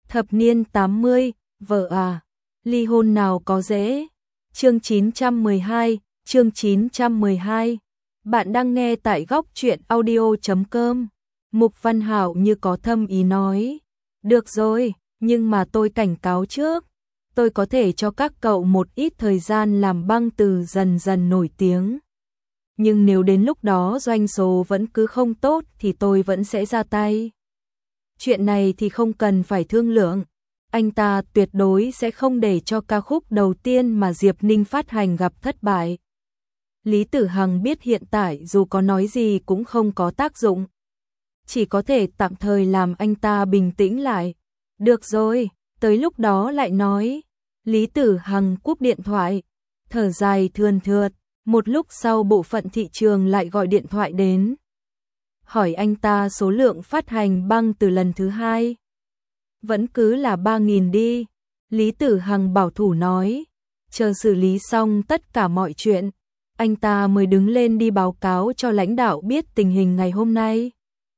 Thập niên 80, vợ à, ly hôn nào có dễ. Chương 912, chương 912. Bạn đang nghe tại góc truyện audio.com. Mục Văn Hạo như có thâm ý nói. Được rồi, nhưng mà tôi cảnh cáo trước. Tôi có thể cho các cậu một ít thời gian làm băng từ dần dần nổi tiếng. Nhưng nếu đến lúc đó doanh số vẫn cứ không tốt thì tôi vẫn sẽ ra tay. Chuyện này thì không cần phải thương lượng. Anh ta tuyệt đối sẽ không để cho ca khúc đầu tiên mà Diệp Ninh phát hành gặp thất bại. Lý Tử Hằng biết hiện tại dù có nói gì cũng không có tác dụng. Chỉ có thể tạm thời làm anh ta bình tĩnh lại. Được rồi, tới lúc đó lại nói. Lý Tử Hằng cúp điện thoại, thở dài thườn thượt. Một lúc sau bộ phận thị trường lại gọi điện thoại đến. Hỏi anh ta số lượng phát hành băng từ lần thứ hai. Vẫn cứ là 3.000 đi. Lý Tử Hằng bảo thủ nói. Chờ xử lý xong tất cả mọi chuyện, anh ta mới đứng lên đi báo cáo cho lãnh đạo biết tình hình ngày hôm nay.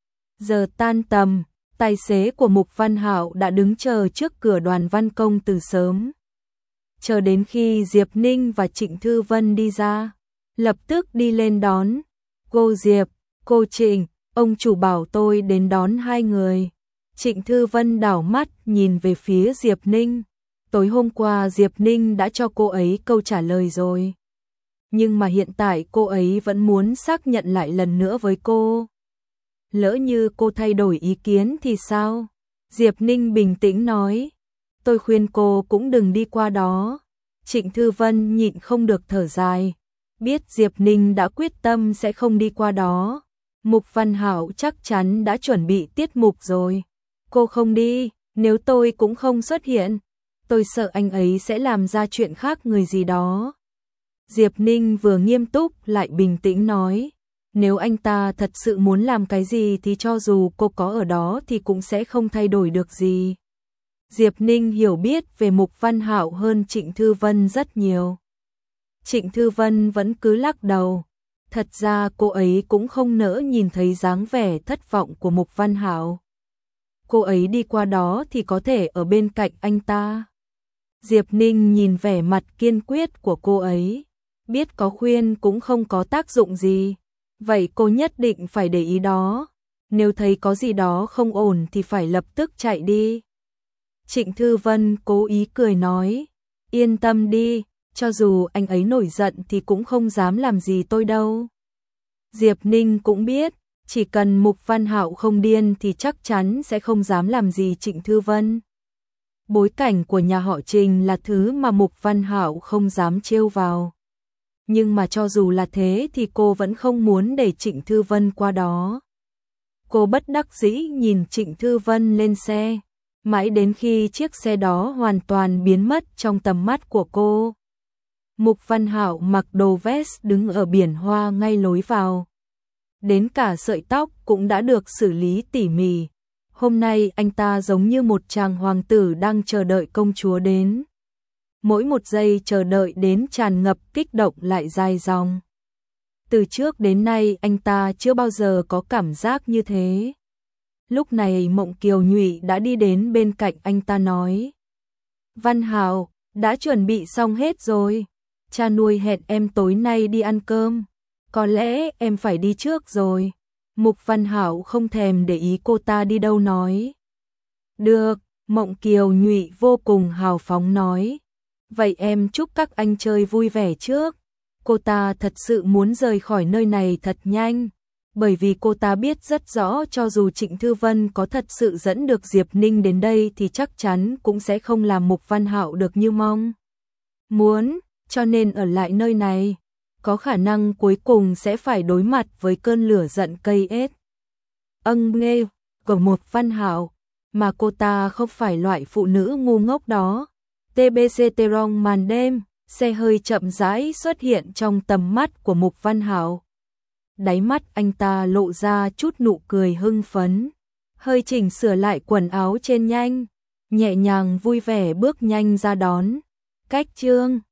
Giờ tan tầm, tài xế của Mục Văn Hạo đã đứng chờ trước cửa Đoàn Văn Công từ sớm. Chờ đến khi Diệp Ninh và Trịnh Thư Vân đi ra, lập tức đi lên đón. Cô Diệp, cô Trịnh, ông chủ bảo tôi đến đón hai người. Trịnh Thư Vân đảo mắt nhìn về phía Diệp Ninh. Tối hôm qua Diệp Ninh đã cho cô ấy câu trả lời rồi. Nhưng mà hiện tại cô ấy vẫn muốn xác nhận lại lần nữa với cô. Lỡ như cô thay đổi ý kiến thì sao? Diệp Ninh bình tĩnh nói. Tôi khuyên cô cũng đừng đi qua đó. Trịnh Thư Vân nhịn không được thở dài. Biết Diệp Ninh đã quyết tâm sẽ không đi qua đó. Mục Văn Hạo chắc chắn đã chuẩn bị tiết mục rồi. Cô không đi, nếu tôi cũng không xuất hiện, tôi sợ anh ấy sẽ làm ra chuyện khác người gì đó. Diệp Ninh vừa nghiêm túc lại bình tĩnh nói. Nếu anh ta thật sự muốn làm cái gì thì cho dù cô có ở đó thì cũng sẽ không thay đổi được gì. Diệp Ninh hiểu biết về Mục Văn Hạo hơn Trịnh Thư Vân rất nhiều. Trịnh Thư Vân vẫn cứ lắc đầu. Thật ra cô ấy cũng không nỡ nhìn thấy dáng vẻ thất vọng của Mục Văn Hạo. Cô ấy đi qua đó thì có thể ở bên cạnh anh ta. Diệp Ninh nhìn vẻ mặt kiên quyết của cô ấy. Biết có khuyên cũng không có tác dụng gì. Vậy cô nhất định phải để ý đó. Nếu thấy có gì đó không ổn thì phải lập tức chạy đi. Trịnh Thư Vân cố ý cười nói. Yên tâm đi, cho dù anh ấy nổi giận thì cũng không dám làm gì tôi đâu. Diệp Ninh cũng biết, chỉ cần Mục Văn Hạo không điên thì chắc chắn sẽ không dám làm gì Trịnh Thư Vân. Bối cảnh của nhà họ Trình là thứ mà Mục Văn Hạo không dám trêu vào. Nhưng mà cho dù là thế thì cô vẫn không muốn để Trịnh Thư Vân qua đó. Cô bất đắc dĩ nhìn Trịnh Thư Vân lên xe, mãi đến khi chiếc xe đó hoàn toàn biến mất trong tầm mắt của cô. Mục Văn Hạo mặc đồ vest đứng ở biển hoa ngay lối vào. Đến cả sợi tóc cũng đã được xử lý tỉ mỉ. Hôm nay anh ta giống như một chàng hoàng tử đang chờ đợi công chúa đến. Mỗi một giây chờ đợi đến tràn ngập kích động lại dài dòng. Từ trước đến nay anh ta chưa bao giờ có cảm giác như thế. Lúc này Mộng Kiều Nhụy đã đi đến bên cạnh anh ta nói. Văn Hạo, đã chuẩn bị xong hết rồi. Cha nuôi hẹn em tối nay đi ăn cơm. Có lẽ em phải đi trước rồi. Mục Văn Hạo không thèm để ý cô ta đi đâu nói. Được, Mộng Kiều Nhụy vô cùng hào phóng nói. Vậy em chúc các anh chơi vui vẻ trước. Cô ta thật sự muốn rời khỏi nơi này thật nhanh. Bởi vì cô ta biết rất rõ cho dù Trịnh Thư Vân có thật sự dẫn được Diệp Ninh đến đây thì chắc chắn cũng sẽ không làm Mục Văn Hạo được như mong muốn, cho nên ở lại nơi này. Có khả năng cuối cùng sẽ phải đối mặt với cơn lửa giận cây ết. Nghe của Mục Văn Hạo, mà cô ta không phải loại phụ nữ ngu ngốc đó. TBC Terong màn đêm, xe hơi chậm rãi xuất hiện trong tầm mắt của Mục Văn Hạo. Đáy mắt anh ta lộ ra chút nụ cười hưng phấn, hơi chỉnh sửa lại quần áo trên nhanh, nhẹ nhàng vui vẻ bước nhanh ra đón. Cách chương